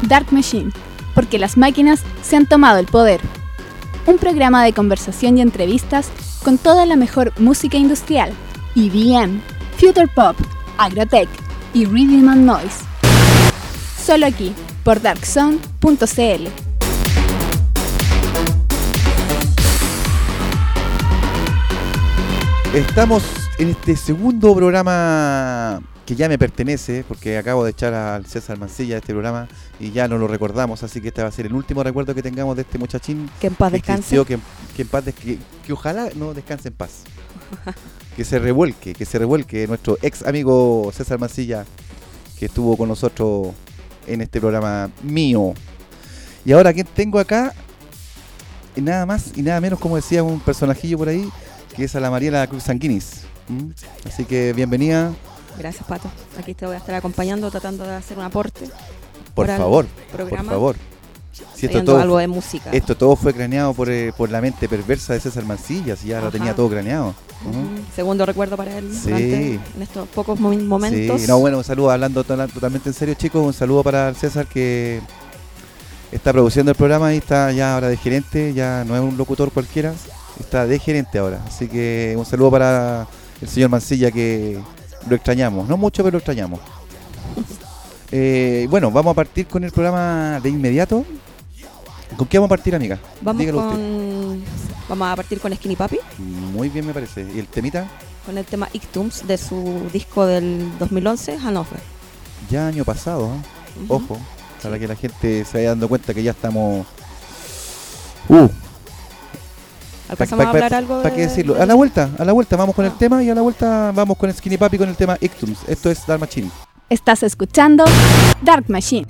Dark Machine, porque las máquinas se han tomado el poder. Un programa de conversación y entrevistas con toda la mejor música industrial, EDM, Future Pop, Agrotech y Rhythm and Noise. Solo aquí, por darkzone.cl. Estamos en este segundo programa que ya me pertenece, porque acabo de echar al César Mancilla de este programa y ya no lo recordamos, así que este va a ser el último recuerdo que tengamos de este muchachín. Que en paz descanse. Que ojalá no descanse en paz. que se revuelque nuestro ex amigo César Mancilla, que estuvo con nosotros en este programa mío. Y ahora, ¿quién tengo acá? Y nada más y nada menos, como decía un personajillo por ahí, que es a la Mariela Cruz Sanguinis. Así que bienvenida. Gracias, Pato. Aquí te voy a estar acompañando, tratando de hacer un aporte. Por favor. Si esto algo de música. Esto todo fue craneado por la mente perversa de César Mancilla, si ya lo tenía todo craneado. Segundo recuerdo para él en estos pocos momentos. Sí, no, bueno, un saludo, hablando totalmente en serio, chicos, un saludo para el César, que está produciendo el programa y está ya ahora de gerente, ya no es un locutor cualquiera, está de gerente ahora. Así que un saludo para el señor Mancilla, que lo extrañamos, no mucho, pero lo extrañamos. Bueno, vamos a partir con el programa de inmediato. ¿Con qué vamos a partir, amiga? Vamos a partir con Skinny Papi. Muy bien, me parece. ¿Y el temita? Con el tema Ictums de su disco del 2011, Hannover. Ya año pasado, Ojo, para que la gente se vaya dando cuenta que ya estamos... ¿Alcanzamos a hablar algo de...? ¿Para qué decirlo? A la vuelta vamos con el tema, y a la vuelta vamos con Skinny Papi con el tema Ictums. Esto es Dark Machine. Estás escuchando Dark Machine.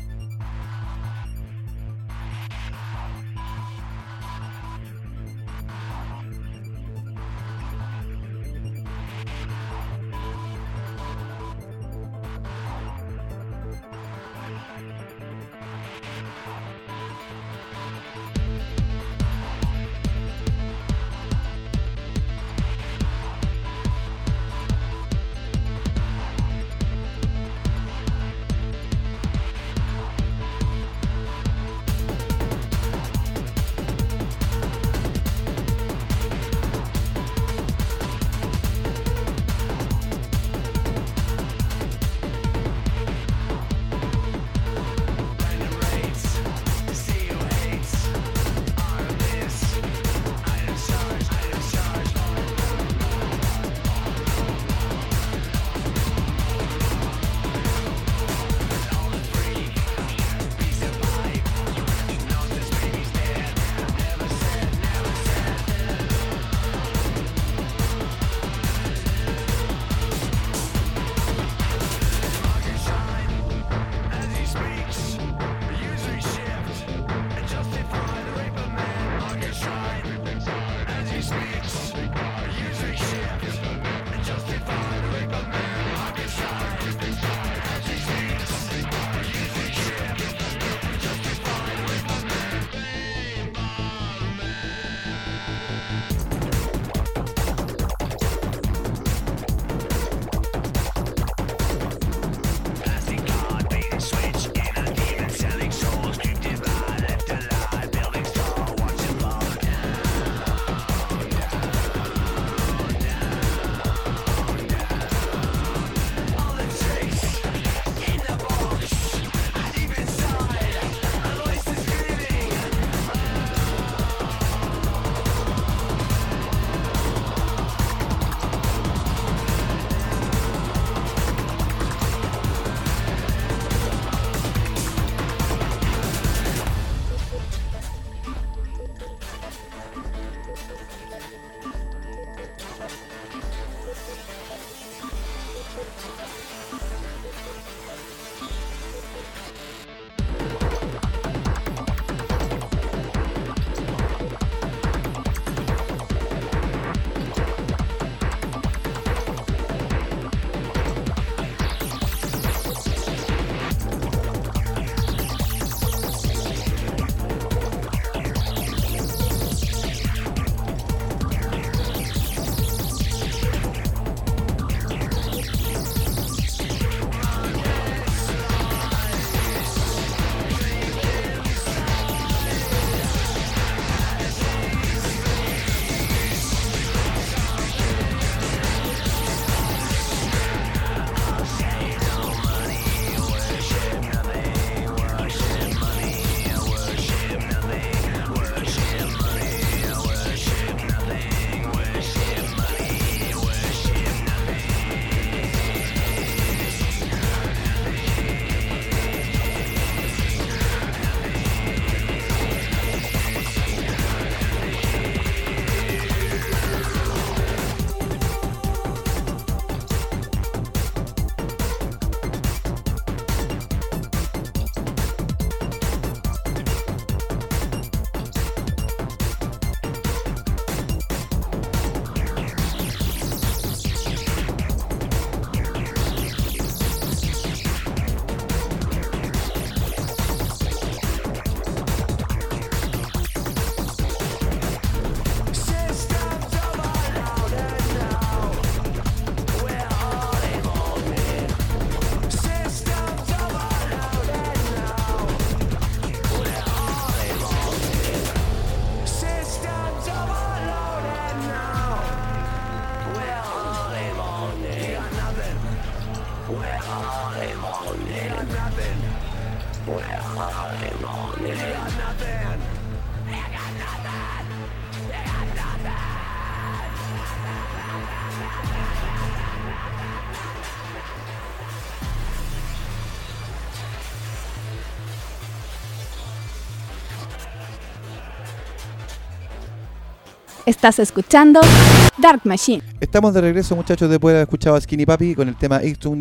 Estás escuchando Dark Machine. Estamos de regreso, muchachos, después de haber escuchado a Skinny Papi con el tema Ictum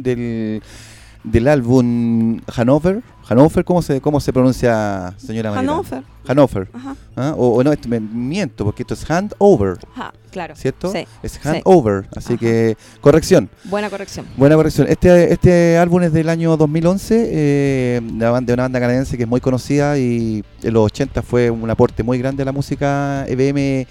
del álbum Hanover. Hanover, ¿cómo se pronuncia, señora Mariela? Hanover. Hanover. Ajá. ¿Ah? O no, me miento, porque esto es Hand Over, Ajá, claro. ¿cierto? Sí. Es Hand Sí. Over, así Ajá. que corrección. Buena corrección. Buena corrección. Este álbum es del año 2011, de una banda canadiense que es muy conocida y en los 80 fue un aporte muy grande a la música EBM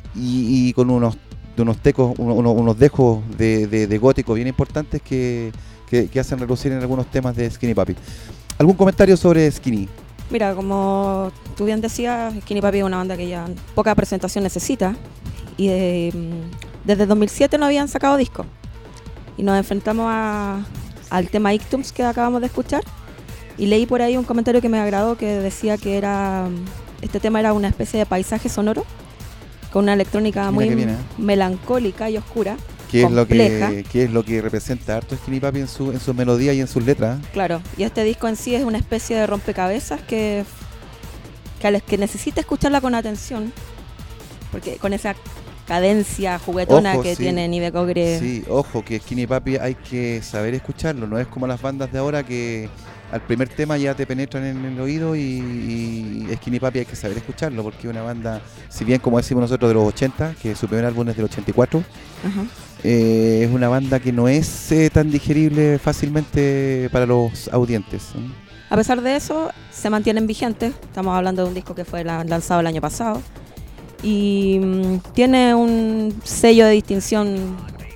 y con unos tecos, unos dejos de gótico bien importantes que hacen relucir en algunos temas de Skinny Papi. ¿Algún comentario sobre Skinny? Mira, como tú bien decías, Skinny Papi es una banda que ya poca presentación necesita y desde 2007 no habían sacado disco y nos enfrentamos al tema Ictums que acabamos de escuchar y leí por ahí un comentario que me agradó que decía que este tema era una especie de paisaje sonoro con una electrónica Mira muy que bien, melancólica y oscura, ¿Qué compleja. es lo que representa harto Skinny Papi en sus melodías y en sus letras? Claro, y este disco en sí es una especie de rompecabezas que a los que necesita escucharla con atención, porque con esa cadencia juguetona Ojo, que sí. tiene Nive Cogre. Sí, ojo, que Skinny Papi hay que saber escucharlo, no es como las bandas de ahora que al primer tema ya te penetran en el oído y Skinny Papi hay que saber escucharlo porque es una banda, si bien como decimos nosotros de los 80, que su primer álbum es del 84, Ajá. es una banda que no es tan digerible fácilmente para los audientes. A pesar de eso, se mantienen vigentes. Estamos hablando de un disco que fue lanzado el año pasado y tiene un sello de distinción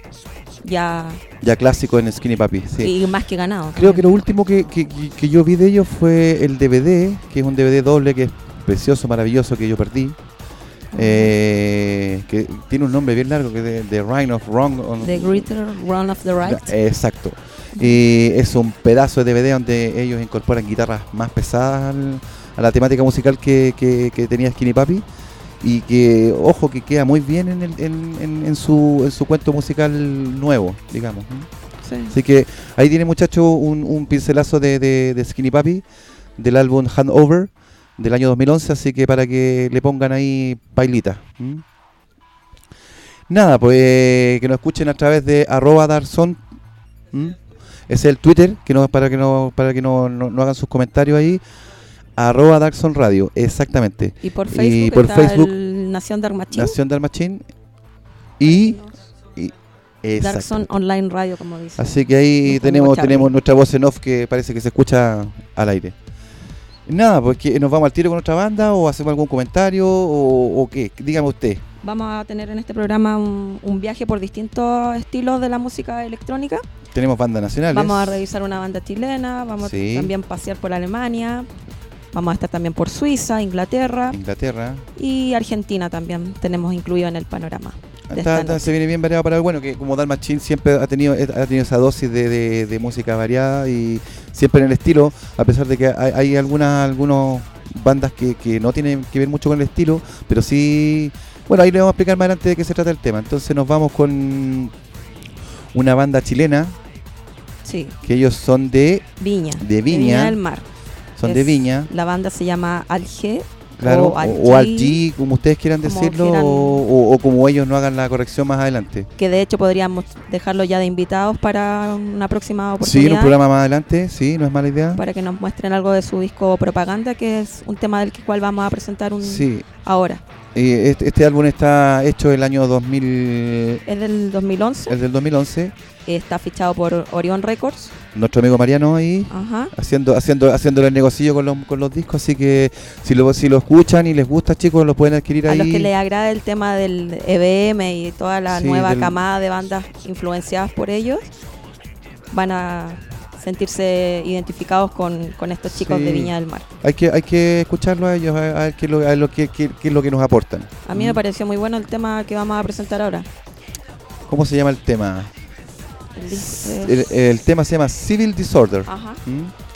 ya clásico en Skinny Papi, sí. y más que ganado. Creo que lo último que yo vi de ellos fue el DVD, que es un DVD doble que es precioso, maravilloso, que yo perdí. Que tiene un nombre bien largo, que es The Run of Wrong. The Greater Run of the Right. Exacto. Y es un pedazo de DVD donde ellos incorporan guitarras más pesadas a la temática musical que tenía Skinny Papi. Y que, ojo, que queda muy bien en su cuento musical nuevo, digamos. Sí. Así que ahí tiene, muchacho, un pincelazo de Skinny Papi del álbum Hand Over del año 2011, así que para que le pongan ahí bailita. Nada, pues que nos escuchen a través de @darkson. Ese es el Twitter, para que no hagan sus comentarios ahí. @Darkson Radio, exactamente. Y por Facebook, Y por está Facebook, el Nación Dark Machine. Nación Dark Machine y Darkson Online Radio, como dice. así que ahí tenemos nuestra voz en off que parece que se escucha al aire. Nada, pues que nos vamos al tiro con otra banda o hacemos algún comentario o qué, dígame usted. Vamos a tener en este programa un viaje por distintos estilos de la música electrónica. Tenemos bandas nacionales. Vamos a revisar una banda chilena, vamos Sí. también pasear por Alemania, vamos a estar también por Suiza, Inglaterra y Argentina también tenemos incluido en el panorama. Se viene bien variado para el bueno, que como Dark Machine siempre ha tenido esa dosis de música variada y siempre en el estilo, a pesar de que hay algunas bandas que no tienen que ver mucho con el estilo, pero sí, bueno, ahí le vamos a explicar más adelante de qué se trata el tema. Entonces nos vamos con una banda chilena, sí, que ellos son de Viña del Mar. Son de Viña. La banda se llama Alge. Claro, o Algi, Algi, como ustedes quieran decirlo, o como ellos no hagan la corrección más adelante. Que de hecho podríamos dejarlo ya de invitados para una próxima oportunidad. Sí, en un programa más adelante, sí, no es mala idea. Para que nos muestren algo de su disco Propaganda, que es un tema del cual vamos a presentar ahora. Este álbum está hecho el año 2000. Es del 2011. Es del 2011. Está fichado por Orion Records. Nuestro amigo Mariano ahí, Ajá, haciendo el negocio con los discos, así que si lo escuchan y les gusta, chicos, lo pueden adquirir ahí. A los que les agrade el tema del EBM y toda la nueva camada de bandas influenciadas por ellos, van a sentirse identificados con estos chicos de Viña del Mar. Hay que escucharlo a ellos, a ver qué es lo que nos aportan. A mí me pareció muy bueno el tema que vamos a presentar ahora. ¿Cómo se llama el tema? El tema se llama Civil Disorder. Ajá.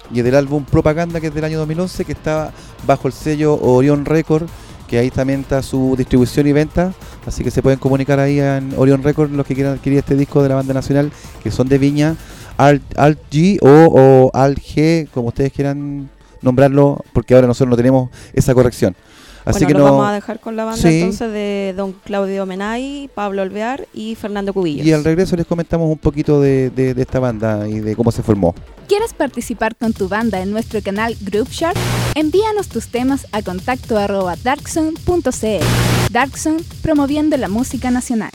y del álbum Propaganda, que es del año 2011, que está bajo el sello Orion Record, que ahí también está su distribución y venta, así que se pueden comunicar ahí en Orion Record los que quieran adquirir este disco de la banda nacional, que son de Viña, Alt G o Alt G, como ustedes quieran nombrarlo, porque ahora nosotros no tenemos esa corrección. Así bueno, que lo no, vamos a dejar con la banda sí. Entonces de don Claudio Menay, Pablo Alvear y Fernando Cubillos. Y al regreso les comentamos un poquito de esta banda y de cómo se formó. ¿Quieres participar con tu banda en nuestro canal Group Chart? Envíanos tus temas a contacto@darkzone.cl. Darkzone, promoviendo la música nacional.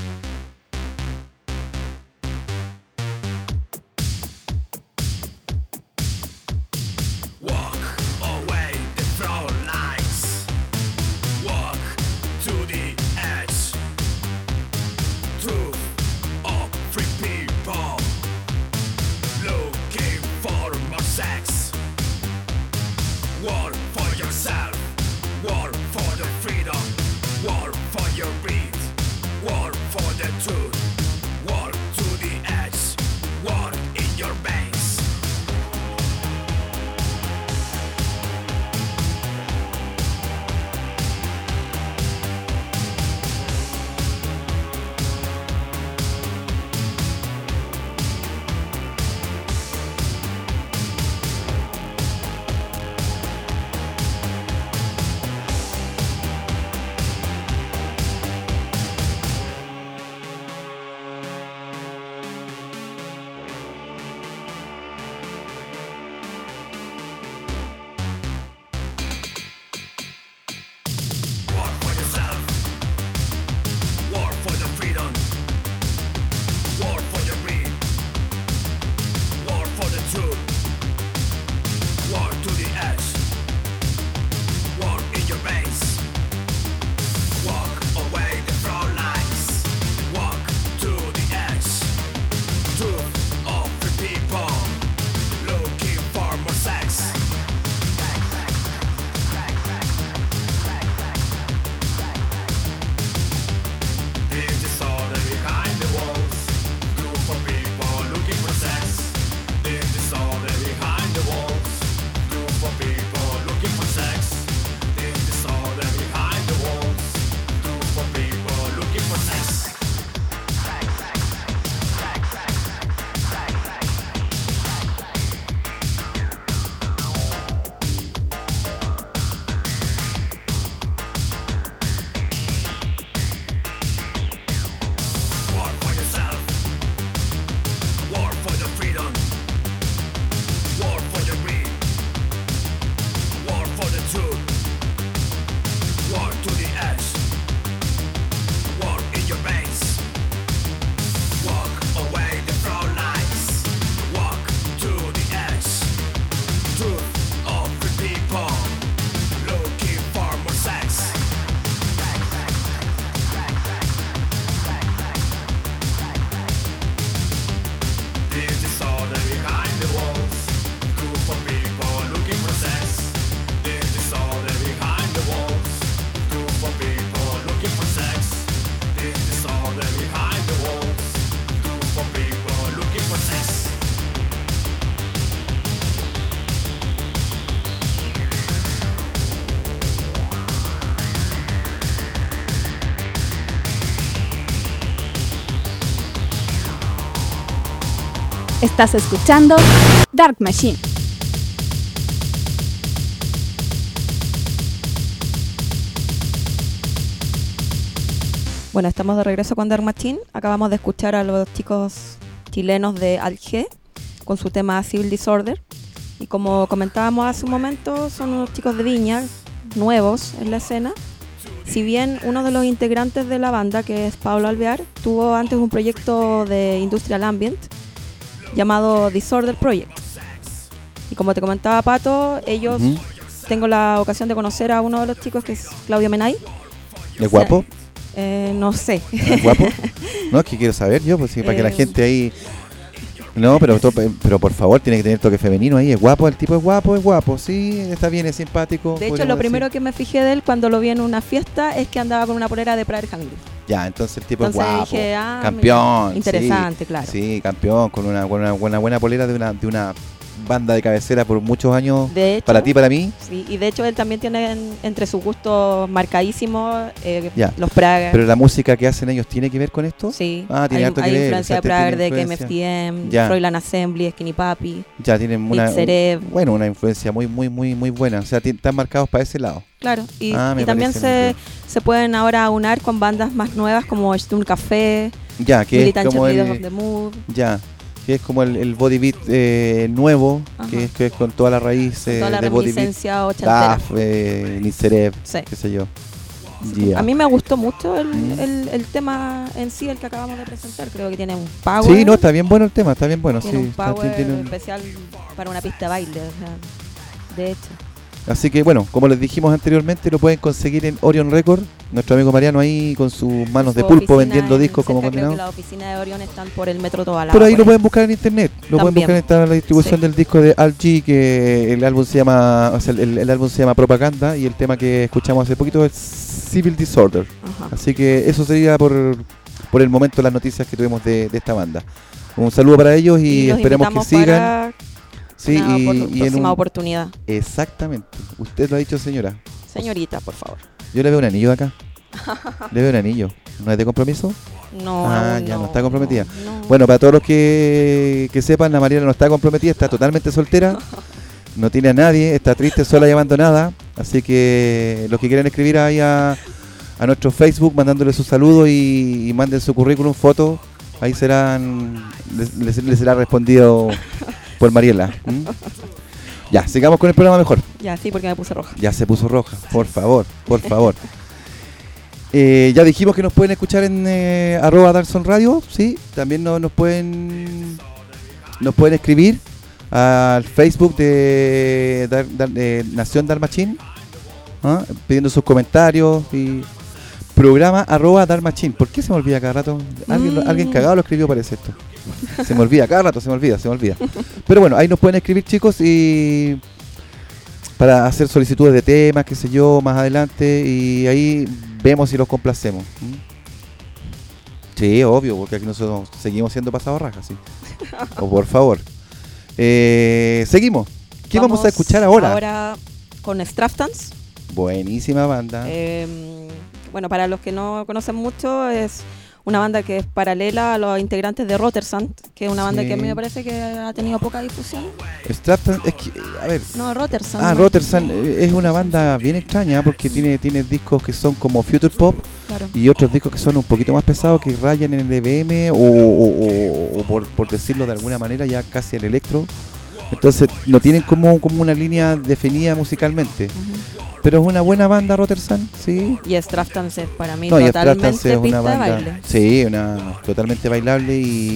Estás escuchando Dark Machine. Bueno, estamos de regreso con Dark Machine. Acabamos de escuchar a los chicos chilenos de Alge con su tema Civil Disorder. Y como comentábamos hace un momento, son unos chicos de Viña, nuevos en la escena. Si bien uno de los integrantes de la banda, que es Pablo Alvear, tuvo antes un proyecto de Industrial Ambient llamado Disorder Project. Y como te comentaba Pato, ellos, tengo la ocasión de conocer a uno de los chicos, que es Claudio Menay. ¿Es guapo? No sé. ¿Es guapo? No, es que quiero saber yo, pues sí, para que la gente ahí... No, pero por favor, tiene que tener toque femenino ahí. ¿Es guapo? El tipo es guapo, sí, está bien, es simpático. De hecho, lo primero que me fijé de él cuando lo vi en una fiesta es que andaba con una polera de Prader Hangul. Ya, entonces el tipo es guapo, dije, campeón. Interesante, sí, claro. Sí, campeón, con una buena polera de una banda de cabecera por muchos años, De hecho, para ti, para mí. Sí, y de hecho él también tiene entre sus gustos marcadísimos Ya. los Praga. Pero la música que hacen ellos tiene que ver con esto. Sí, Tiene harto que hay ver, influencia o sea, de Praga, tiene de influencia. KMFDM, Ya. Froilan Assembly, Skinny Papi, Ya tienen una Dixerev. influencia muy buena. O sea, están marcados para ese lado. Claro, y Me también parece muy se pueden ahora unar con bandas más nuevas como Sturm Café, Ya, que es Militant como Cheerleaders of the Move. Ya, que es como el body beat nuevo, Ajá. que es con toda la raíz Con toda la de body beat. reminiscencia ochentera. DAF, Nicerev, Sí. qué sé yo. Ya. A mí me gustó mucho Mm. el tema en sí, el que acabamos de presentar. Creo que tiene un power. Sí, no, está bien bueno el tema, está bien bueno. Tiene Sí, un power tiene un- especial para una pista de baile. O sea, de hecho. Así que bueno, como les dijimos anteriormente, lo pueden conseguir en Orion Record. Nuestro amigo Mariano ahí con sus manos de Su pulpo oficina vendiendo en discos como cerca, creo que condenado. las oficinas de Orion están por el metro Tobalaba. Pero ahí por lo pueden buscar en internet. Lo pueden También. buscar en está la distribución Sí. del disco de Al G, que el álbum se llama, o sea, el álbum se llama Propaganda, y el tema que escuchamos hace poquito es Civil Disorder. Ajá. Así que eso sería por el momento las noticias que tuvimos de esta banda. Un saludo para ellos y los esperemos que invitamos sigan. para Sí, una y en próxima oportunidad. Exactamente. Usted lo ha dicho, señora. Señorita, por favor. Yo le veo un anillo de acá. Le veo un anillo. ¿No es de compromiso? No, aún Ya no está comprometida. no. Bueno, para todos los que sepan, la Mariela no está comprometida, está totalmente soltera. No tiene a nadie, está triste, sola y abandonada. Así que los que quieran escribir ahí a nuestro Facebook mandándole su saludo y manden su currículum, foto, ahí les será respondido por Mariela. ¿Mm? Ya, sigamos con el programa mejor. Ya, sí, porque me puse roja. Ya se puso roja, por favor, por favor. Ya dijimos que nos pueden escuchar en @Darkson Radio, sí. También nos pueden escribir al Facebook de Nación Dalmachín, pidiendo sus comentarios y programa @Dalmachín. ¿Por qué se me olvida cada rato? Alguien cagado lo escribió, parece esto. Se me olvida, cada rato se me olvida. Pero bueno, ahí nos pueden escribir, chicos, y para hacer solicitudes de temas, qué sé yo, más adelante, y ahí vemos si los complacemos. Sí, obvio, porque aquí nosotros seguimos siendo pasados rajas, sí. O por favor. Seguimos. ¿Qué vamos a escuchar ahora? Ahora con Straftans. Buenísima banda. Bueno, para los que no conocen mucho, es una banda que es paralela a los integrantes de Rotersand, que es una banda Sí. que a mí me parece que ha tenido poca difusión. Straftans, es que, a ver. No, Rotersand. Rotersand es una banda bien extraña porque tiene discos que son como future pop Claro. y otros discos que son un poquito más pesados, que rayan en el EBM o por decirlo de alguna manera ya casi el electro. Entonces no tienen como una línea definida musicalmente. Ujú. Pero es una buena banda Rotersand, sí. Y Straftans es para mí No, y Straftans totalmente es una pista de banda, baile. sí, totalmente bailable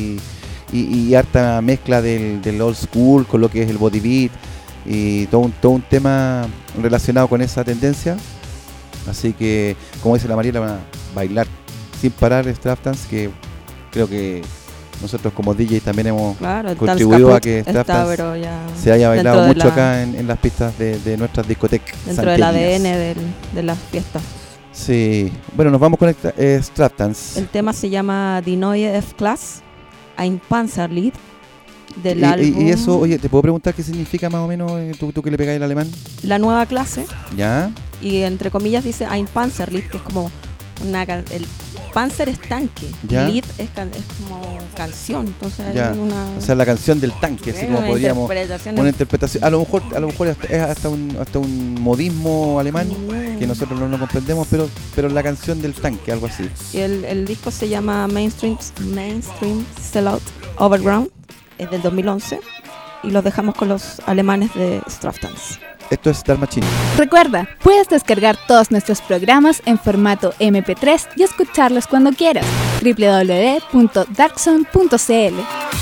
y harta mezcla del old school con lo que es el body beat y todo un tema relacionado con esa tendencia. Así que, como dice la Mariela, van a bailar sin parar Straftans, que creo que nosotros como DJ también hemos Claro, el contribuido dance a que caput está, Straftans pero ya se haya bailado dentro de mucho la- acá en las pistas de nuestras discotecas dentro del santiaguinas. ADN de las fiestas. Sí, bueno, nos vamos con Straftans. El tema se llama Die Neue F-Class, Ein Panzerlied, del Y álbum eso, oye, ¿te puedo preguntar qué significa más o menos tú que le pegáis el alemán? La Nueva Clase, ¿Ya? y entre comillas dice Ein Panzerlied, que es como el Panzer es tanque, Ya. Lied es como canción, entonces Ya. hay una, O sea, la canción del tanque, así como una podríamos... interpretación Una interpretación, a lo mejor es hasta un modismo alemán que nosotros no comprendemos, pero la canción del tanque, algo así. Y el disco se llama Mainstream Sellout Overground, es del 2011, y los dejamos con los alemanes de Straftans. Esto es Dalmachín. Recuerda, puedes descargar todos nuestros programas en formato MP3 y escucharlos cuando quieras. www.darkzone.cl.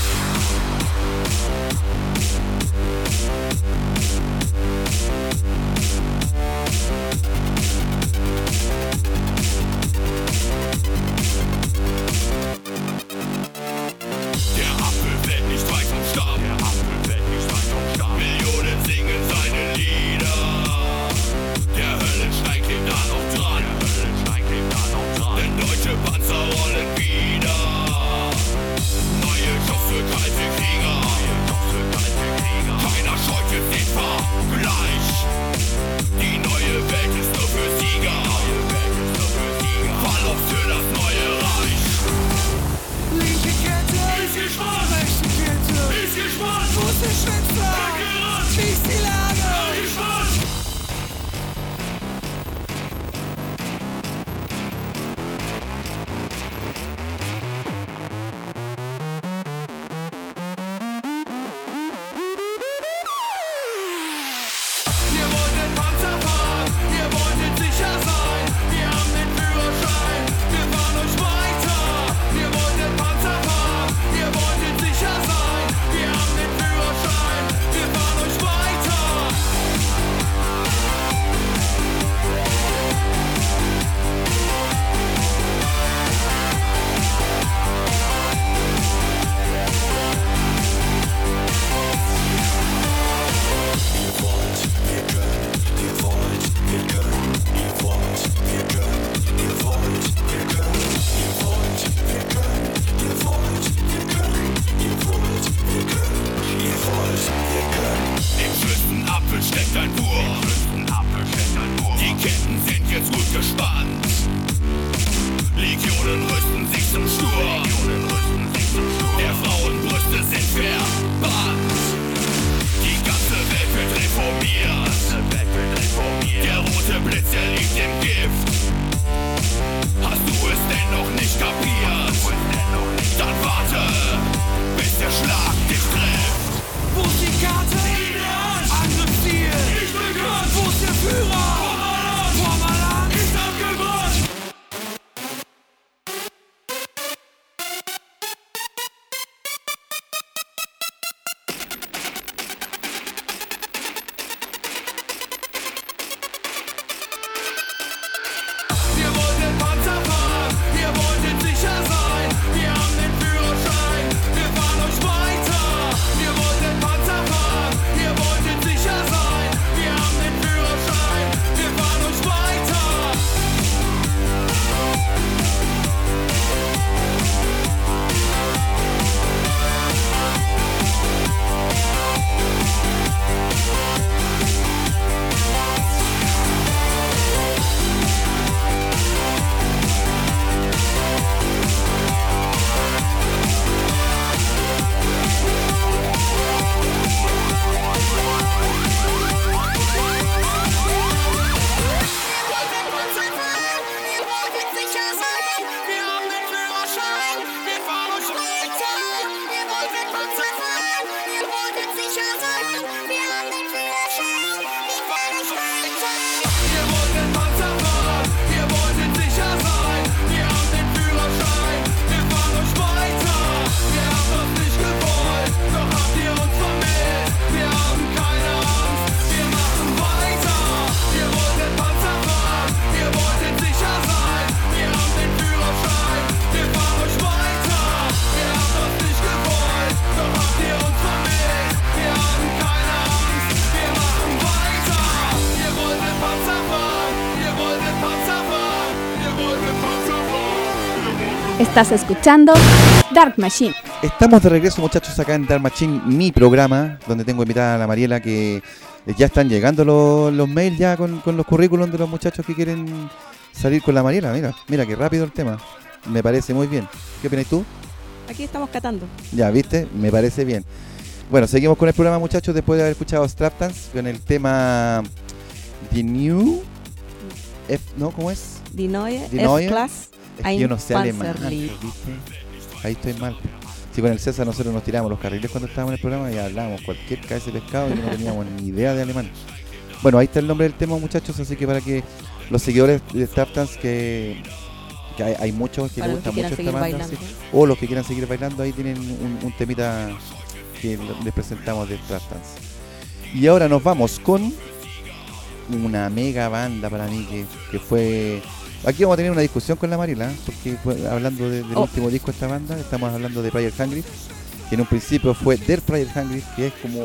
Der Apfel fällt nicht weit vom Stab. Millionen singen seine Lieder. Der Höllenstein klebt da noch dran. Denn deutsche Panzer rollen wieder. Neue Jobs für die Lage. Ihr wolltet Panzer fahren, ihr wolltet sicher sein. Wir haben den Führerschein, wir fahren euch weiter. Ihr wolltet Panzer fahren, ihr wolltet sicher sein. Wir haben den Führerschein, wir fahren euch weiter. Im schlimmsten Apfel steckt ein Wurm. Die Ketten sind jetzt gut gespannt. Legionen rüsten sich zum Sturm. Der Frauenbrüste sind verbannt. Die ganze Welt wird reformiert. Der rote Blitz, der liegt im Gift. Hast du es denn noch nicht kapiert? Dann warte, bis der Schlag dich trifft. Wo ist die Karte? Angriffsziel. Ich bin Gott. Wo ist der Führer? Vorderland. Ich hab gewonnen. Ihr wolltet Panzer fahren, ihr wolltet sicher sein. Wir haben den Führerschein, wir fahren euch weiter. Ihr wolltet Panzer fahren, ihr wolltet sicher sein. Wir haben den Führerschein, wir fahren euch weiter. Wir haben den Führerschein, wir fahren euch weiter. Ihr wolltet Panzer fahren, ihr wolltet sicher sein. Wir haben den Führerschein, wir fahren euch weiter. Ihr wolltet Panzer fahren, ihr wolltet sicher sein. Wir haben den Führerschein, wir fahren euch weiter. Wir haben das nicht gewollt, doch habt ihr uns vermisst. Wir haben keine Angst, wir machen weiter. Ihr wolltet Panzer fahren, ihr wolltet sicher sein. Wir haben den Führerschein, wir fahren euch weiter. Wir haben das nicht gewollt, doch habt ihr uns vermisst. Wir haben keine Angst, wir machen weiter. Ihr wolltet Panzer fahren, ihr wolltet Panzer fahren, ihr wolltet Panzer fahren. Estás escuchando Dark Machine. Estamos de regreso, muchachos, acá en Dark Machine, mi programa, donde tengo invitada a la Mariela, que ya están llegando los mails ya con los currículums de los muchachos que quieren salir con la Mariela. Mira qué rápido el tema. Me parece muy bien. ¿Qué opinas tú? Aquí estamos catando. Ya, ¿viste? Me parece bien. Bueno, seguimos con el programa, muchachos, después de haber escuchado Strap Dance con el tema The New ¿no? ¿Cómo es? Die neue Neue. F-Class. Es que yo no sé alemán, ¿viste? Ahí estoy mal. Si con el César nosotros nos tiramos los carriles cuando estábamos en el programa y hablábamos cualquier cabeza de pescado y no teníamos ni idea de alemán. Bueno, ahí está el nombre del tema, muchachos, así que para que los seguidores de Strap Dance, que hay muchos que les gusta mucho esta banda, sí, o los que quieran seguir bailando, ahí tienen un temita que les presentamos de Strap Dance. Y ahora nos vamos con una mega banda para mí que fue... Aquí vamos a tener una discusión con la Mariela, porque hablando del último disco de esta banda, estamos hablando de Prayer Hungry, que en un principio fue Der Prayer Hungry, que es como...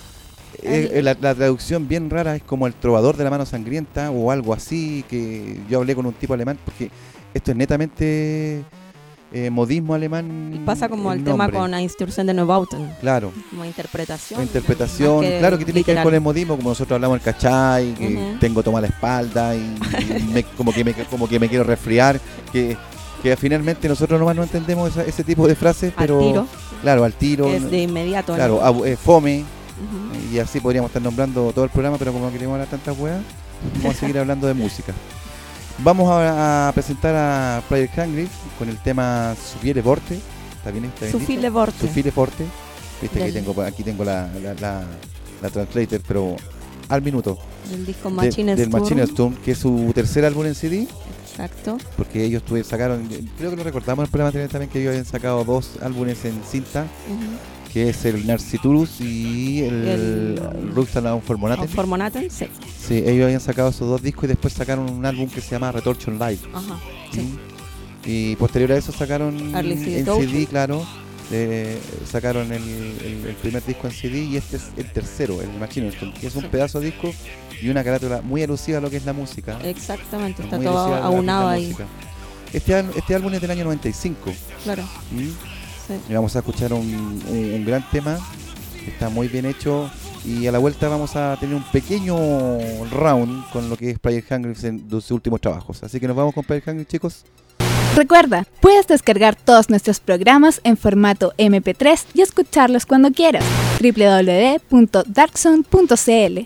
la traducción bien rara, es como el trovador de la mano sangrienta o algo así, que yo hablé con un tipo alemán, porque esto es netamente modismo alemán. Y pasa como el tema con Einstürzen de Neubauten. Claro. Como interpretación. Interpretación, claro, que tiene que ver con el modismo, como nosotros hablamos el cachai, que tengo toma la espalda y como que me quiero resfriar, que finalmente nosotros nomás no entendemos ese tipo de frases, pero al tiro. Claro, al tiro. Que es de inmediato. Claro, ¿no? fome. Ujú. Y así podríamos estar nombrando todo el programa, pero como no queremos hablar tantas weas, vamos a seguir hablando de música. Vamos a presentar a Prayer Hungry con el tema Su Fiele Forte. ¿Está bien dicho? Su Fiele Forte. Su Fiele Forte. Viste que Del- aquí tengo la translator, pero al minuto. Del disco Machine Del Storm. Machine Storm, que es su tercer álbum en CD. Exacto. Porque ellos sacaron, creo que lo recordamos en el programa anterior también, que ellos habían sacado 2 álbumes en cinta, Ujú. que es el Narciturus y el El- Ruxanaun Formonaten. Formonaten, sí. Sí, ellos habían sacado esos 2 discos y después sacaron un álbum que se llama Retortion Live. Ajá. Sí. Y posterior a eso sacaron Early CD en Torture. CD, claro. Sacaron el primer disco en CD y este es el tercero, el Machine Storm, que es un Sí. pedazo de disco y una carátula muy alusiva a lo que es la música. Exactamente, está Muy todo alusiva a lo que es la aunado ahí. música. Este álbum es del año 95. Claro. ¿Mm? Sí. Y vamos a escuchar un gran tema que está muy bien hecho y a la vuelta vamos a tener un pequeño round con lo que es Prayer Hungry en sus últimos trabajos. Así que nos vamos con Prayer Hungry, chicos. Recuerda, puedes descargar todos nuestros programas en formato MP3 y escucharlos cuando quieras. www.darkzone.cl.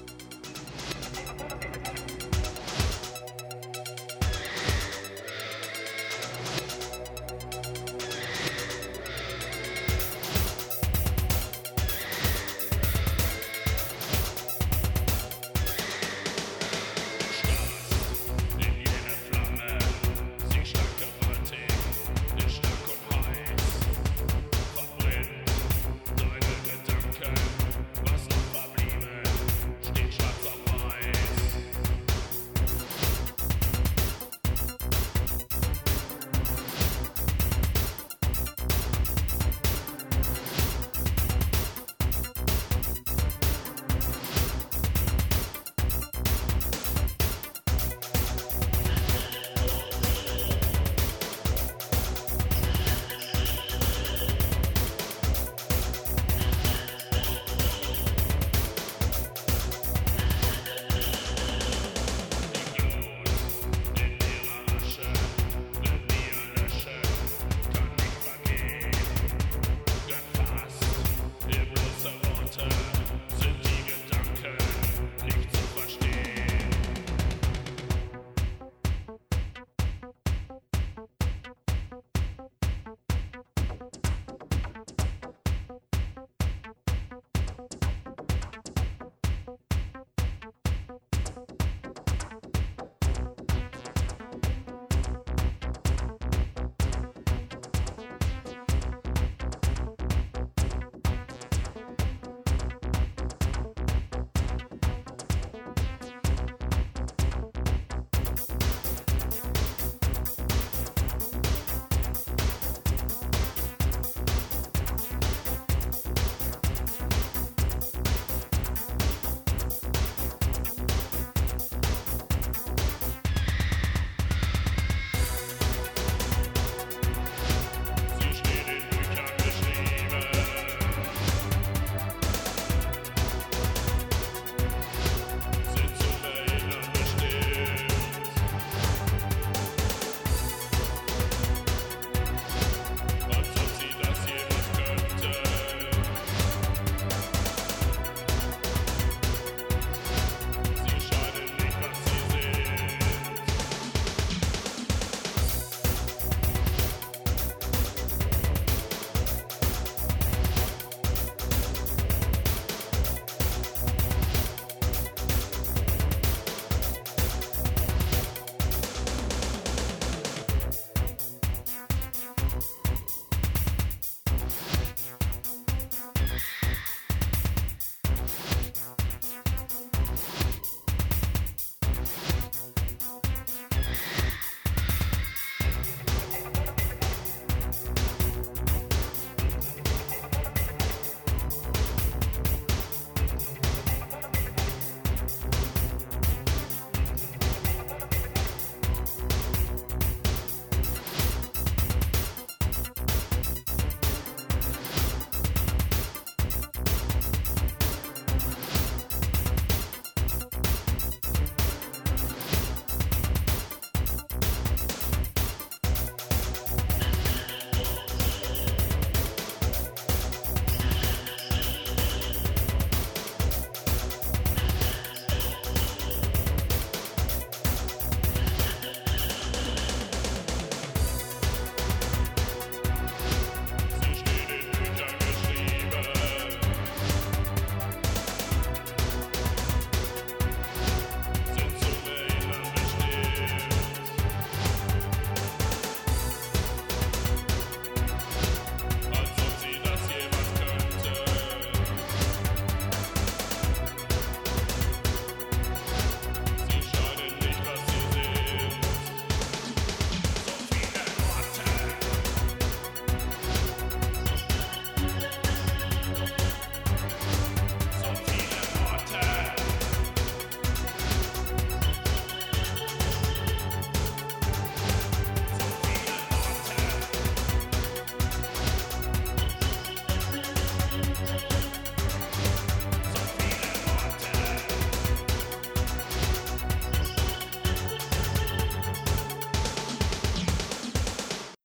In jener Flamme, sie stark gewaltig, ist stark und heiß. Verbrennt deine Gedanken, was noch verblieben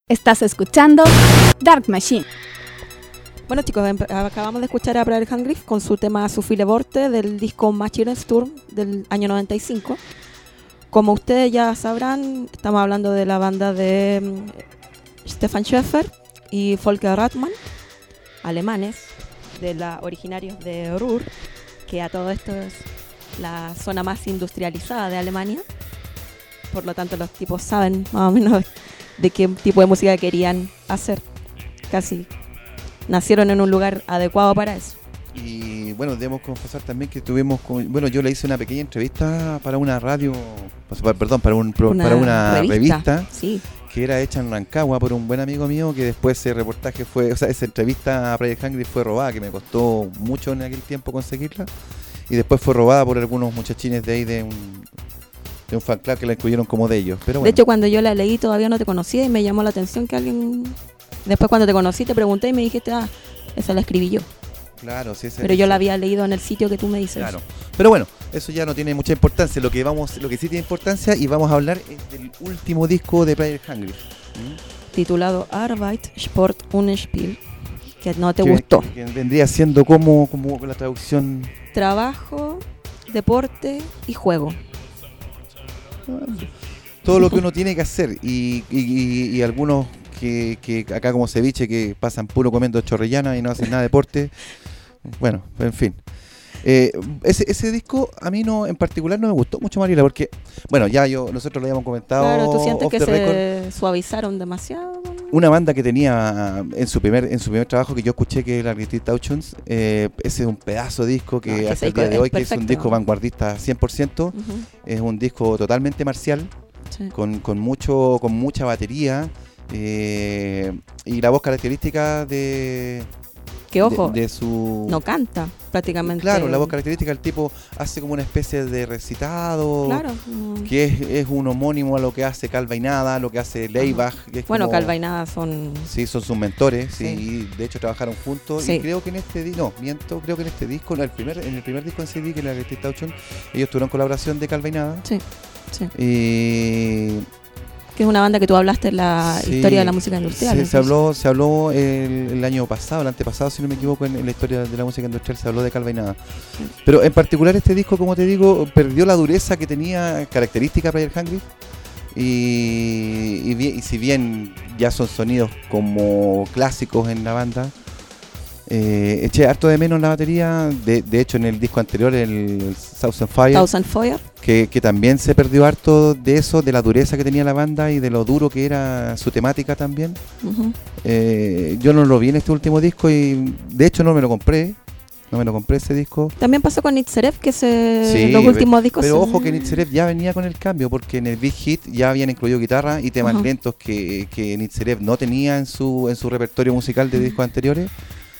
Estás escuchando Dark Machine. Bueno, chicos, acabamos de escuchar a Prayer Hungry con su tema Sufile Vorte del disco Machine Sturm del año 95. Como ustedes ya sabrán, estamos hablando de la banda de Stefan Schäfer y Volker Rathmann, alemanes, originarios de Ruhr, que a todo esto es la zona más industrializada de Alemania. Por lo tanto, los tipos saben más o menos de qué tipo de música querían hacer. Casi nacieron en un lugar adecuado para eso. Y bueno, debemos confesar también que yo le hice una pequeña entrevista para una radio, para una revista sí, que era hecha en Rancagua por un buen amigo mío, que después esa entrevista a Prayer Hungry fue robada, que me costó mucho en aquel tiempo conseguirla, y después fue robada por algunos muchachines de ahí de un fan club que la incluyeron como de ellos. Pero bueno. De hecho, cuando yo la leí todavía no te conocía y me llamó la atención que alguien... Después cuando te conocí te pregunté y me dijiste, esa la escribí yo. Claro, sí. Pero yo la había leído en el sitio que tú me dices. Claro. Pero bueno, eso ya no tiene mucha importancia. Lo que sí tiene importancia, y vamos a hablar, es del último disco de Prayer Hungry. Titulado Arbeit, Sport und Spiel, que no te gustó. Que vendría siendo como la traducción... Trabajo, deporte y juego. Todo lo que uno tiene que hacer, y algunos que acá como ceviche que pasan puro comiendo chorrellana y no hacen nada de deporte. Bueno, en fin. Ese disco a mí en particular no me gustó mucho, Mariela, porque bueno, nosotros lo habíamos comentado. Claro, ¿tú sientes off que the se record. suavizaron demasiado? Una banda que tenía en su primer trabajo que yo escuché, que es la Greatest Touchtunes, ese es un pedazo de disco que hasta el día de hoy, que es un disco vanguardista 100%, es un disco totalmente marcial, sí, con mucha batería, y la voz característica de su... No canta, prácticamente. Claro, la voz característica, el tipo hace como una especie de recitado, claro, que es un homónimo a lo que hace Calvainada, a lo que hace Leibach. Que es Calvainada son... Sí, son sus mentores, sí. Y de hecho trabajaron juntos, sí. Y creo que en este disco, en el primer disco en CD, que es la Greatest Touchtunes, ellos tuvieron colaboración de Calvainada. Sí. Y... que es una banda que tú hablaste en la historia de la música industrial. Sí, se habló el año pasado, el antepasado, si no me equivoco, en la historia de la música industrial se habló de Calvainada. Sí. Pero en particular este disco, como te digo, perdió la dureza que tenía característica Prayer Hungry. Y si bien ya son sonidos como clásicos en la banda, eché harto de menos la batería. De hecho, en el disco anterior, el Thousand Fire, que también se perdió harto de eso, de la dureza que tenía la banda y de lo duro que era su temática también. Yo no lo vi en este último disco, y de hecho no me lo compré ese disco. También pasó con Nitzerev, que los últimos discos. Pero ojo que Nitzerev ya venía con el cambio, porque en el Big Hit ya habían incluido guitarra y temas lentos que Nitzerev no tenía en su repertorio musical de discos anteriores.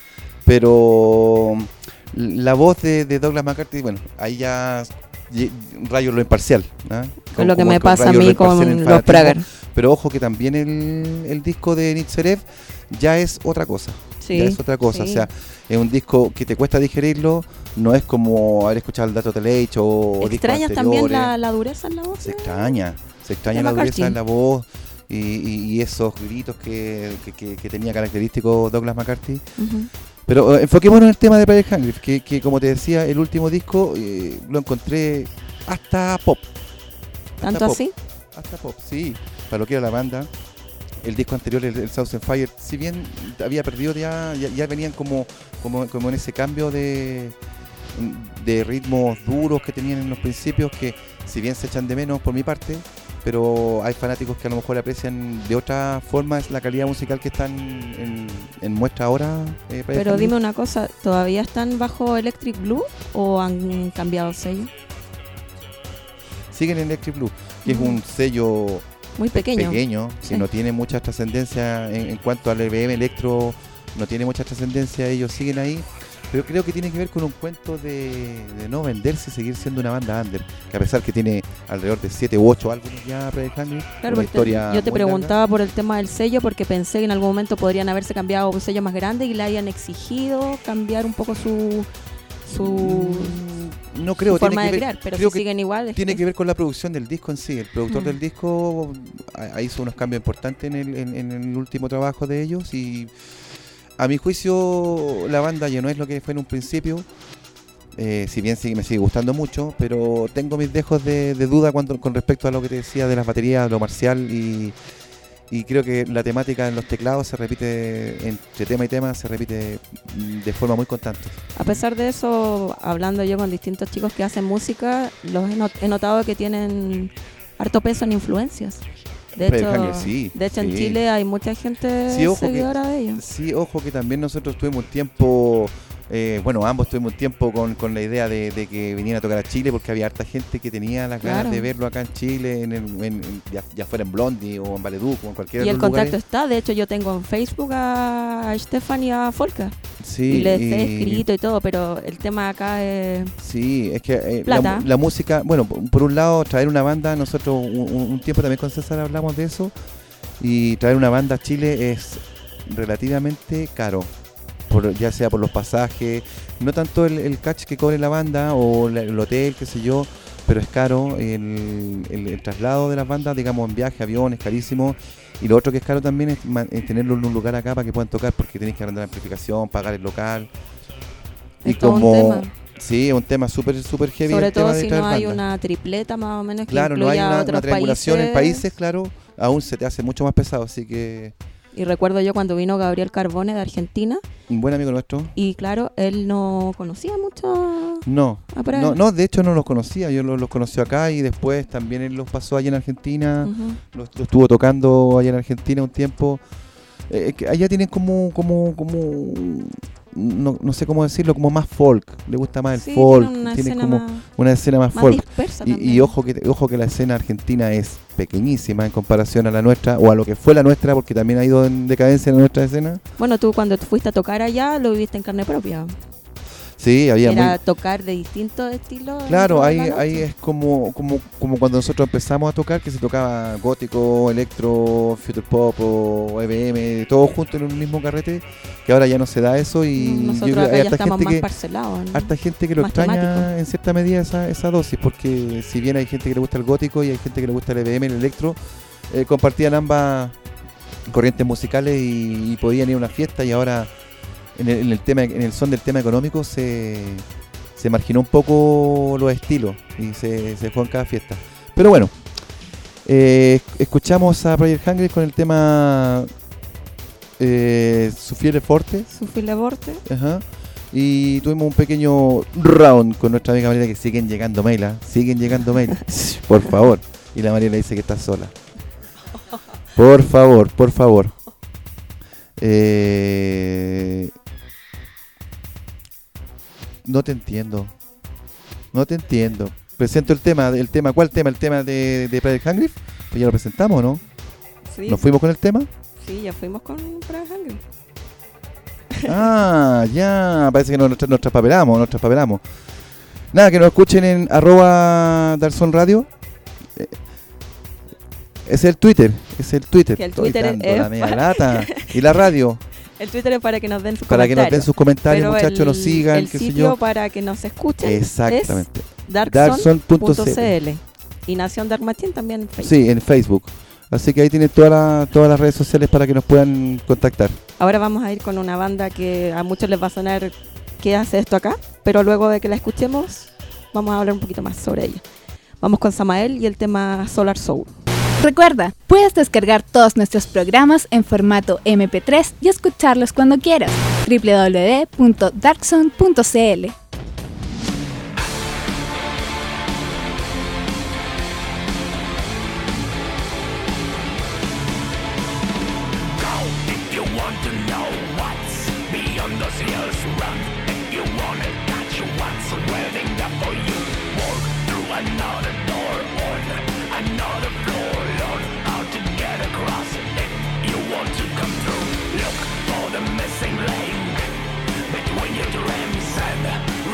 Pero la voz de Douglas McCarthy, bueno, ahí ya rayo lo imparcial, ¿no? Es lo que me pasa a mí con los Prager. Pero ojo que también el disco de Nitzerev ya es otra cosa. Sí, ya es otra cosa, sí. O sea, es un disco que te cuesta digerirlo, no es como haber escuchado el Dato Telech o ¿Extrañas también la dureza en la voz? Se extraña la dureza en la voz y esos gritos que tenía característico Douglas McCarthy. Pero enfoquémonos en el tema de Prayer Hungry, que como te decía, el último disco lo encontré hasta pop. ¿Tanto así? Hasta pop, sí, para lo que era la banda. El disco anterior, el Thousand Fire, si bien había perdido, ya venían como en ese cambio de ritmos duros que tenían en los principios, que si bien se echan de menos por mi parte, pero hay fanáticos que a lo mejor aprecian de otra forma la calidad musical que están en muestra ahora. Pero dime una cosa, ¿todavía están bajo Electric Blue o han cambiado sello? Siguen en Electric Blue, que es un sello muy pequeño, que no tiene mucha trascendencia en cuanto al EBM Electro, no tiene mucha trascendencia, ellos siguen ahí. Pero creo que tiene que ver con un cuento de no venderse y seguir siendo una banda under, que a pesar que tiene alrededor de 7 u 8 álbumes ya Prayer Hungry, claro, una historia yo te preguntaba larga. Por el tema del sello, porque pensé que en algún momento podrían haberse cambiado a un sello más grande y le hayan exigido cambiar un poco su No creo, su forma tiene de que ver, crear, pero creo si que siguen igual. tiene que ver con la producción del disco en sí. El productor del disco hizo unos cambios importantes en el último trabajo de ellos y a mi juicio la banda ya no es lo que fue en un principio. Si bien me sigue gustando mucho, pero tengo mis dejos de duda con respecto a lo que te decía de las baterías, lo marcial y creo que la temática en los teclados se repite, entre tema y tema, se repite de forma muy constante. A pesar de eso, hablando yo con distintos chicos que hacen música, he notado que tienen harto peso en influencias. De Fred hecho, Hanger, sí, en sí. Chile hay mucha gente Sí, ojo seguidora de ellos. Sí, ojo que también nosotros tuvimos un tiempo, ambos tuvimos un tiempo con la idea de que viniera a tocar a Chile porque había harta gente que tenía las ganas Claro. de verlo acá en Chile, ya fuera en Blondie o en Valeduc o en cualquiera Y de el los contacto lugares. está, de hecho yo tengo en Facebook a Stefan y a Folka. Sí, Y les he escrito y todo, pero el tema acá es... Sí, es que Plata. la música, bueno, por un lado traer una banda, nosotros un tiempo también con César hablamos de eso, y traer una banda a Chile es relativamente caro, ya sea por los pasajes, no tanto el catch que cobre la banda o el hotel, qué sé yo, pero es caro el traslado de las bandas, digamos en viaje, avión, es carísimo. Y lo otro que es caro también es tenerlo en un lugar acá para que puedan tocar, porque tenés que arrendar la amplificación, pagar el local. Es Y todo un como tema. sí, es un tema súper heavy. Sobre el tema todo de si traer no hay bandas. una tripleta más o menos que Claro, no hay incluya una otros triangulación en países. países, claro, aún se te hace mucho más pesado, así que Y recuerdo yo cuando vino Gabriel Carbone de Argentina, un buen amigo nuestro. y claro, él no conocía mucho No, a Praga. no, de hecho no los conocía, yo los conocí acá y después también él los pasó allá en Argentina, Ujú. los estuvo tocando allá en Argentina un tiempo. Que allá tienen como no sé cómo decirlo, como más folk, le gusta más Sí, el folk, tiene una tienen escena como más, una escena más más folk. dispersa Y también. ojo que la escena argentina es pequeñísima en comparación a la nuestra, o a lo que fue la nuestra, porque también ha ido en decadencia la nuestra escena. Bueno, tú cuando fuiste a tocar allá lo viviste en carne propia. Sí, había Era muy... tocar de distintos estilos. Claro, dentro de ahí la noche. es como cuando nosotros empezamos a tocar, que se tocaba gótico, electro, future pop o EBM, todo junto en un mismo carrete, que ahora ya no se da eso y yo Nosotros creo que acá hay ya estamos más que parcelados. ¿no? harta gente que lo Más extraña temático. en cierta medida esa dosis, porque si bien hay gente que le gusta el gótico y hay gente que le gusta el EBM, el electro, compartían ambas corrientes musicales y podían ir a una fiesta, y ahora en el son del tema económico se marginó un poco los estilos y se fue en cada fiesta. Pero bueno, escuchamos a Project Hungry con el tema Sufriere Forte. Sufrir la aborte. Ajá. Y tuvimos un pequeño round con nuestra amiga Mariela, que siguen llegando mails. Por favor. Y la Mariela dice que está sola. Por favor. No te entiendo. Presento el tema. ¿Cuál tema? ¿El tema de Project Hungry? Pues ya lo presentamos, ¿no? Sí, ¿Nos fuimos con el tema? sí, ya fuimos con Praga Hungry. Ah, ya, parece que nos traspapelamos. Nada, que nos escuchen en @Darzón Radio. Es el Twitter. Que el Estoy Twitter dando es la media lata. Y la radio, El Twitter es para que nos den sus para que comentarios. nos den sus comentarios, Pero muchachos, nos sigan, el qué sé sitio yo. para que nos escuchen Exactamente. es darkson.cl. Darkson.cl. Y Nación Dark Machine también en Facebook. Sí, en Facebook. Así que ahí tienen todas las redes sociales para que nos puedan contactar. Ahora vamos a ir con una banda que a muchos les va a sonar ¿qué hace esto acá? Pero luego de que la escuchemos vamos a hablar un poquito más sobre ella. Vamos con Samael y el tema Solar Soul. Recuerda, puedes descargar todos nuestros programas en formato MP3 y escucharlos cuando quieras. www.darkzone.cl. If you want to know what's beyond those hills, run. If you want to touch what's waiting there for you, walk through another door on another floor. Learn how to get across if you want to come through. Look for the missing link between your dreams and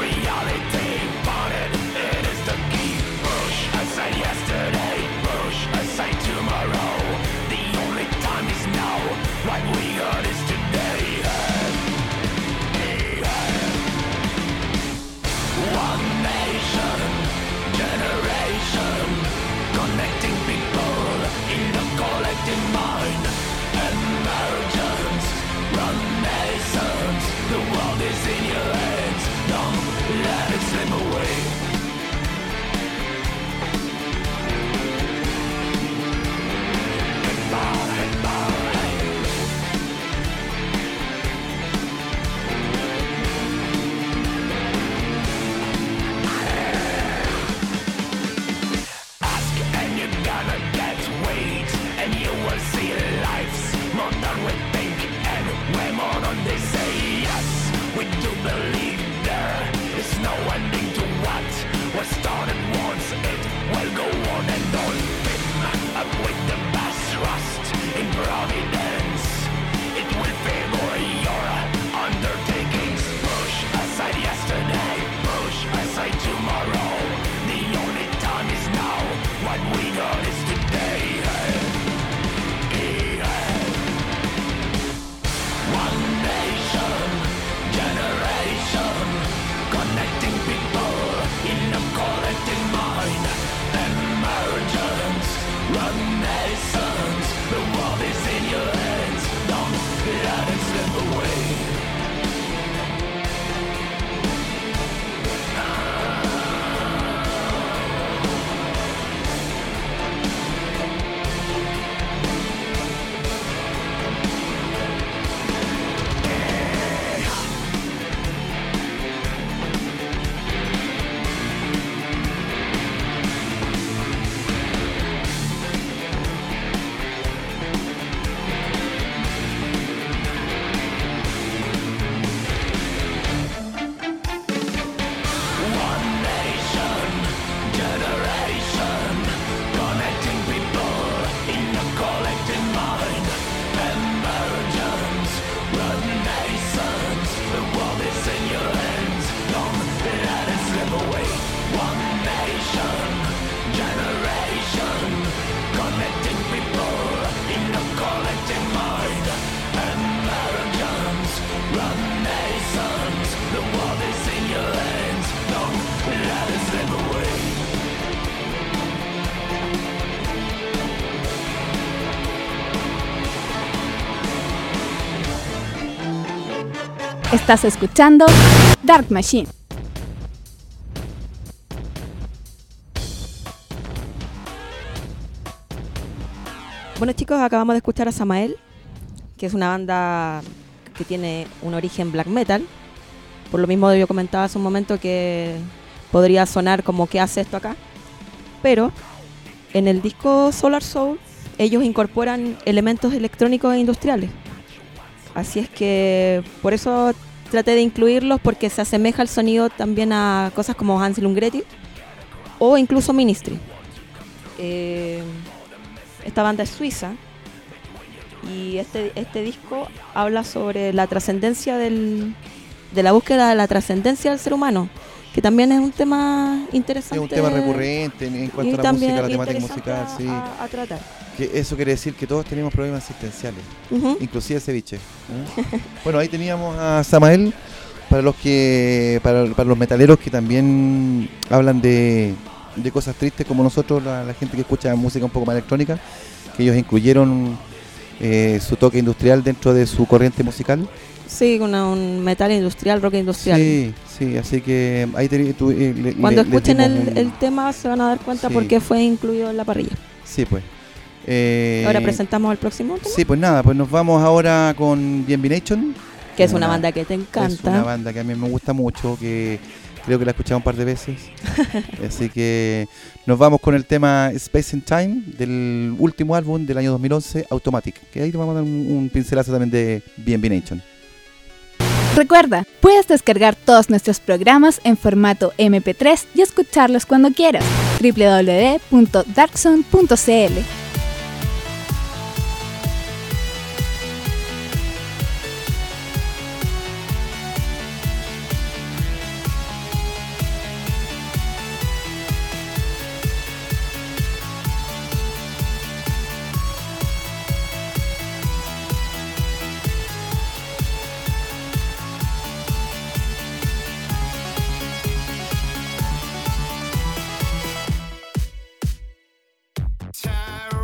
Estás escuchando Dark Machine. Bueno, chicos, acabamos de escuchar a Samael, que es una banda que tiene un origen black metal. Por lo mismo yo comentaba hace un momento que podría sonar como ¿qué hace esto acá? Pero en el disco Solar Soul ellos incorporan elementos electrónicos e industriales. Así es que por eso traté de incluirlos, porque se asemeja el sonido también a cosas como Hansel und Gretel o incluso Ministry. Esta banda es suiza y este disco habla sobre la trascendencia de la búsqueda de la trascendencia del ser humano, que también es un tema interesante. Es un tema recurrente en cuanto a la música, la temática musical, sí. A tratar. Que eso quiere decir que todos tenemos problemas existenciales, inclusive el ceviche. Bueno, ahí teníamos a Samael, para los metaleros que también hablan de cosas tristes como nosotros, la gente que escucha música un poco más electrónica, que ellos incluyeron su toque industrial dentro de su corriente musical. Sí, un metal industrial, rock industrial. Sí, así que ahí cuando escuchen el tema se van a dar cuenta por qué fue incluido en la parrilla. Sí, pues. Ahora presentamos el próximo tema. Sí, pues nada, pues nos vamos ahora con B&B Nation, que es una banda que te encanta. Es una banda que a mí me gusta mucho, que creo que la he escuchado un par de veces. Así que nos vamos con el tema Space and Time del último álbum del año 2011, Automatic, que ahí te vamos a dar un pincelazo también de B&B Nation. Recuerda, puedes descargar todos nuestros programas en formato MP3 y escucharlos cuando quieras. www.darkzone.cl. Terror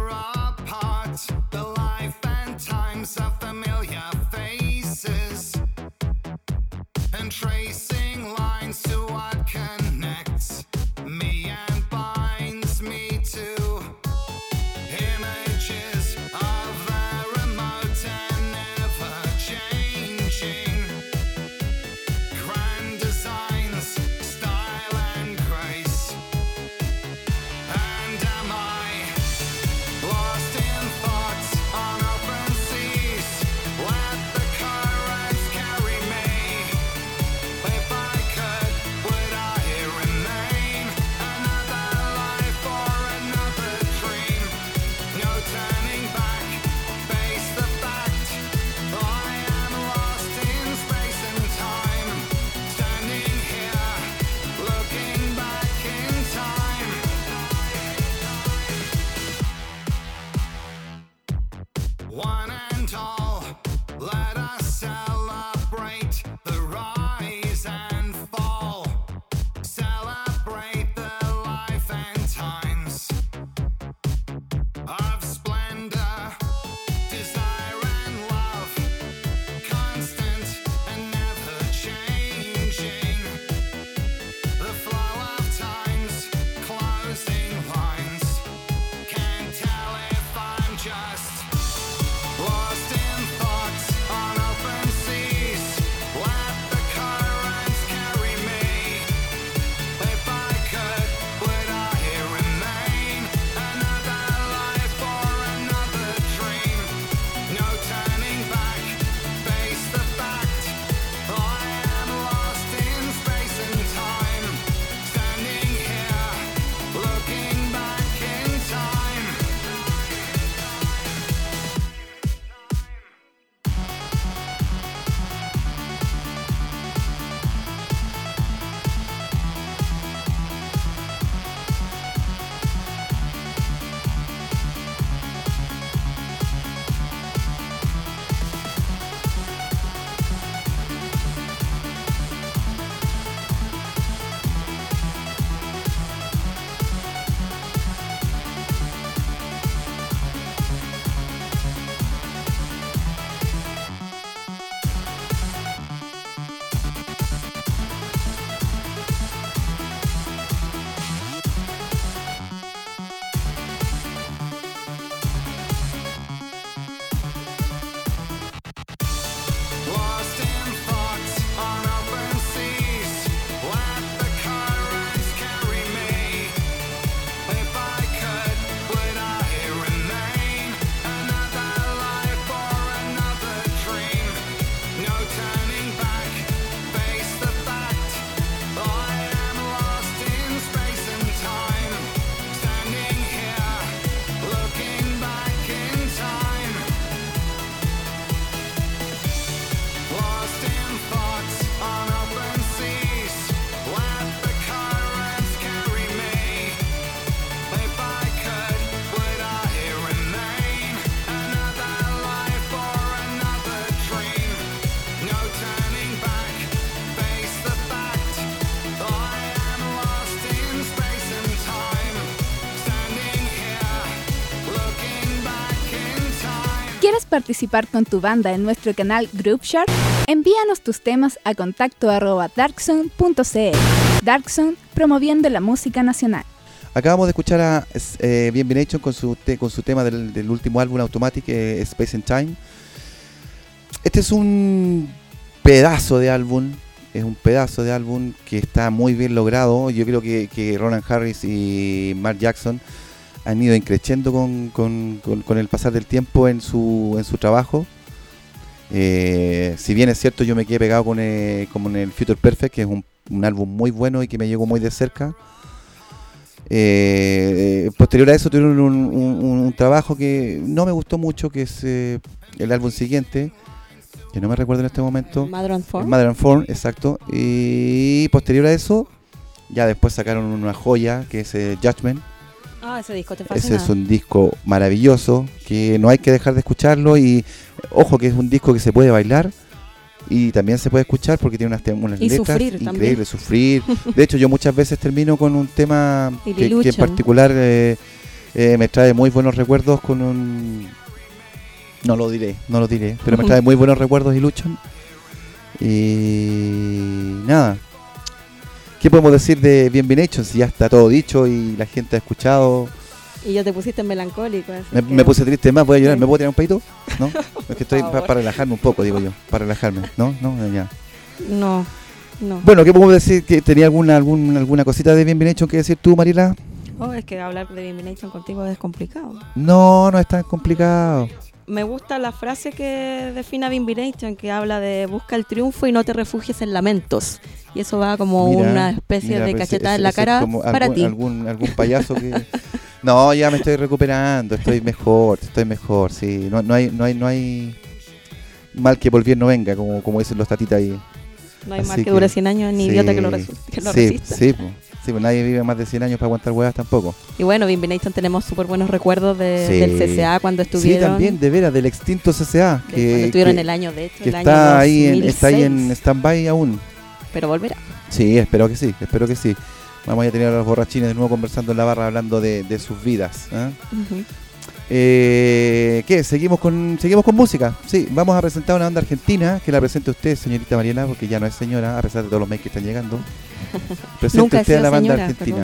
¿Quieres participar con tu banda en nuestro canal Group Chart? Envíanos tus temas a contacto@darkzone.cl. Darkzone, promoviendo la música nacional. Acabamos de escuchar a Bienvenation con su tema del último álbum Automatic, Space and Time. Este es un pedazo de álbum. Es un pedazo de álbum que está muy bien logrado. Yo creo que Roland Harris y Mark Jackson han ido increciendo con el pasar del tiempo en su trabajo. Si bien es cierto, yo me quedé pegado con el Future Perfect, que es un álbum muy bueno y que me llegó muy de cerca. Posterior a eso tuvieron un trabajo que no me gustó mucho, que es el álbum siguiente, que no me recuerdo en este momento. Mother and Form. Mother and Form, exacto. Y posterior a eso, ya después sacaron una joya, que es Judgment. Ese disco te fascina. Ese es un disco maravilloso, que no hay que dejar de escucharlo. Y ojo, que es un disco que se puede bailar y también se puede escuchar porque tiene unas letras increíbles, sufrir. De hecho, yo muchas veces termino con un tema que en particular me trae muy buenos recuerdos con un... No lo diré, pero me trae muy buenos recuerdos Illusion. Y nada. ¿Qué podemos decir de Bienvenation si ya está todo dicho y la gente ha escuchado? Y ya te pusiste melancólico. Me puse triste más, voy a llorar. ¿Me puedo tirar un pedito? ¿No? Es que estoy para relajarme un poco, digo yo. Para relajarme. ¿No? Ya. No. Bueno, ¿qué podemos decir? ¿Que tenía alguna cosita de Bienvenation que decir tú, Mariela? Es que hablar de Bienvenation contigo es complicado. No es tan complicado. Me gusta la frase que define a Bienvenation, que habla de busca el triunfo y no te refugies en lamentos. Y eso va como una especie de cachetada en la cara para ti. Algún payaso que... No, ya me estoy recuperando, estoy mejor, sí. No hay mal que por bien no venga, como dicen los tatitas ahí. No hay mal que dure 100 años, ni idiota que lo resista. Sí, pues nadie vive más de 100 años para aguantar huevas tampoco. Y bueno, Bienvenation tenemos súper buenos recuerdos del CCA cuando estuvieron. Sí, también, de veras, del extinto CCA. Cuando estuvieron el año, de hecho, que el está año 2006. está ahí en stand-by aún. Pero volverá. Sí, espero que sí. Vamos a tener a los borrachines de nuevo conversando en la barra, hablando de sus vidas. Uh-huh. ¿Qué? ¿Seguimos con música? Sí, vamos a presentar una banda argentina, que la presente usted, señorita Mariela, porque ya no es señora, a pesar de todos los mails que están llegando. Presente usted a la banda argentina.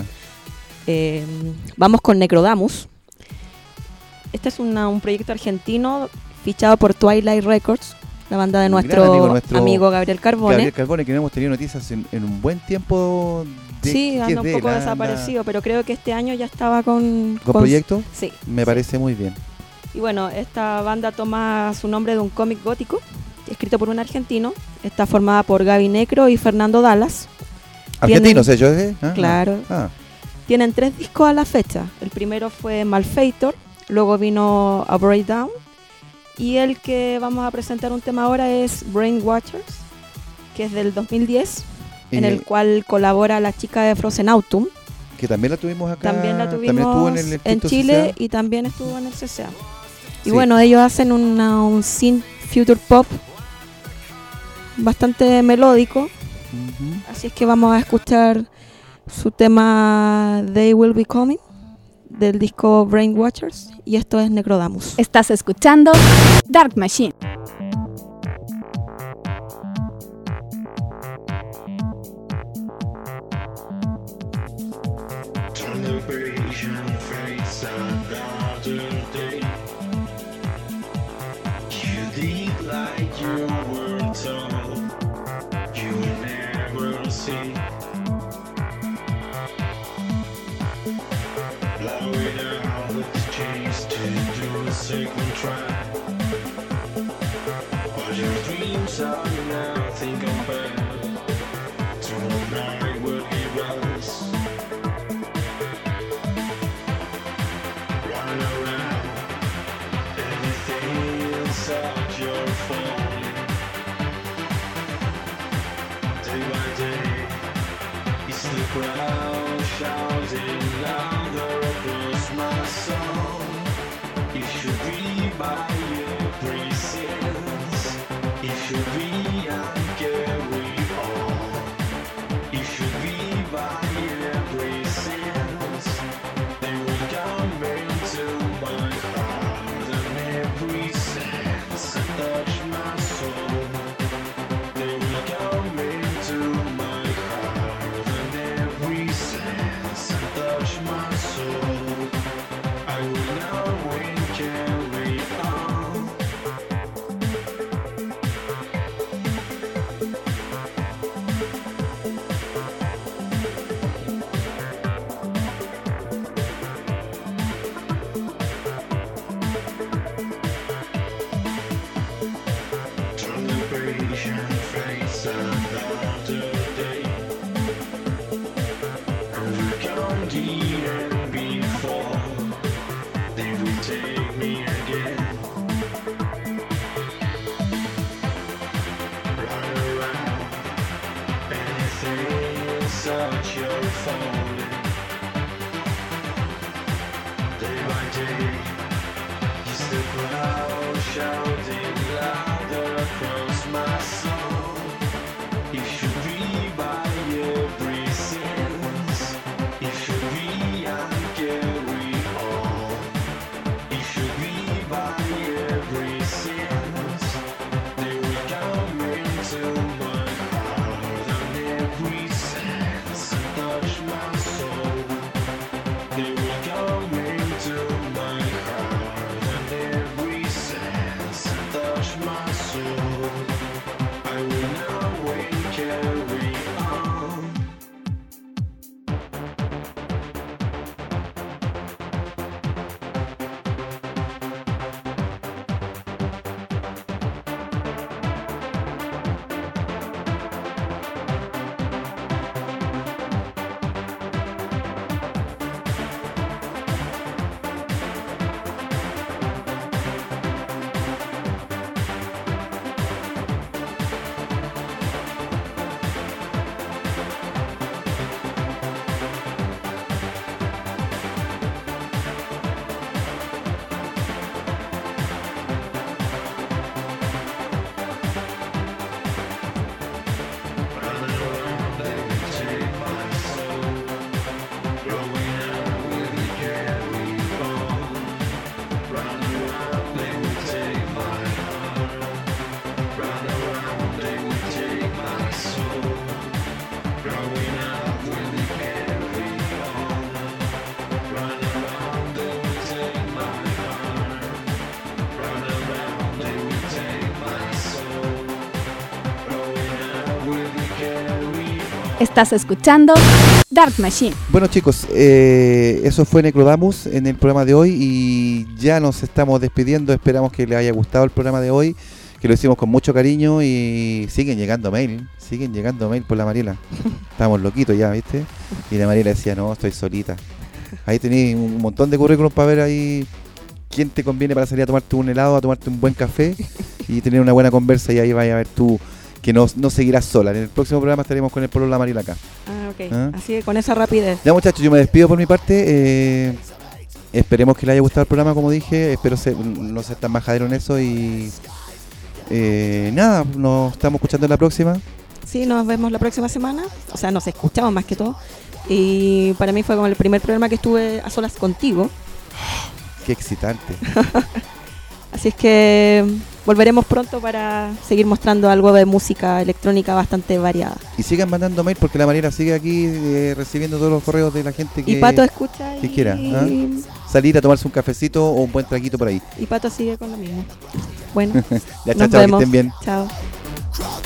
Vamos con Necrodamus. Este es un proyecto argentino fichado por Twilight Records, la banda de nuestro amigo Gabriel Carbone. Gabriel Carbone, que no hemos tenido noticias en un buen tiempo. Sí, anda un poco desaparecido, pero creo que este año ya estaba con proyecto. Sí. Me parece muy bien. Y bueno, esta banda toma su nombre de un cómic gótico escrito por un argentino. Está formada por Gaby Necro y Fernando Dallas. Argentinos ellos, ¿eh? Claro. Tienen 3 discos a la fecha. El primero fue Malfeitor, luego vino A Breakdown, y el que vamos a presentar un tema ahora es Brain Watchers, que es del 2010. En el cual colabora la chica de Frozen Autumn. Que también la tuvimos acá. También estuvo en Chile CCA. Y también estuvo en el CCA. Y bueno, ellos hacen un synth future pop bastante melódico. Uh-huh. Así es que vamos a escuchar su tema They Will Be Coming del disco Brain Watchers. Y esto es Necrodamus. Estás escuchando Dark Machine. They will come into my heart and every sense. didn't before. They will take me again. Run around, anything such your falling. Day by day, is the crowd shouting louder across my soul. It should be by every sense. It should be and carry on. It should be by every sense. They will come into my heart and every sense and touch my soul. They will come into my heart and every sense and touch my soul. I will now wait and carry on. Estás escuchando Dark Machine. Bueno chicos, eso fue Necrodamus en el programa de hoy y ya nos estamos despidiendo. Esperamos que les haya gustado el programa de hoy, que lo hicimos con mucho cariño y siguen llegando mail por la Mariela. Estamos loquitos ya, ¿viste? Y la Mariela decía, no, estoy solita. Ahí tenéis un montón de currículums para ver ahí quién te conviene para salir a tomarte un helado, a tomarte un buen café y tener una buena conversa, y ahí vas a ver tú que no seguirás sola. En el próximo programa estaremos con el Polo La Mariela acá. Ah, ok. Así que con esa rapidez. Ya muchachos, yo me despido por mi parte. Esperemos que les haya gustado el programa, como dije. Espero no ser tan majadero en eso. Y nada, nos estamos escuchando en la próxima. Sí, nos vemos la próxima semana. O sea, nos escuchamos más que todo. Y para mí fue como el primer programa que estuve a solas contigo. Qué excitante. Así es que volveremos pronto para seguir mostrando algo de música electrónica bastante variada. Y sigan mandando mail porque la Mariela sigue aquí recibiendo todos los correos de la gente que, y Pato escucha que quiera. Salir a tomarse un cafecito o un buen traguito por ahí. Y Pato sigue con lo mismo. Bueno, ya, nos chao, vemos. que estén bien. Chao.